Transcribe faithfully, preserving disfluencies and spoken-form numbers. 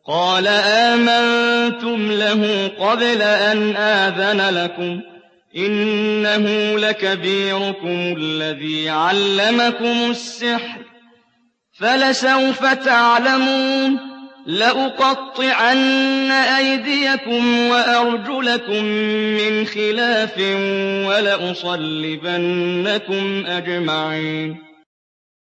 قَالَ آمَنتُمْ لَهُ قَبْلَ أَنْ آذَنَ لَكُمْ ۖ إِنَّهُ لَكَبِيرُكُمُ الَّذِي عَلَّمَكُمُ السِّحْرَ ۖ فَلَسَوْفَ تَعْلَمُونَ ۚ لَأُقَطِّعَنَّ أَيْدِيَكُمْ وَأَرْجُلَكُم مِّنْ خِلَافٍ وَلَأُصَلِّبَنَّكُمْ أَجْمَعِينَ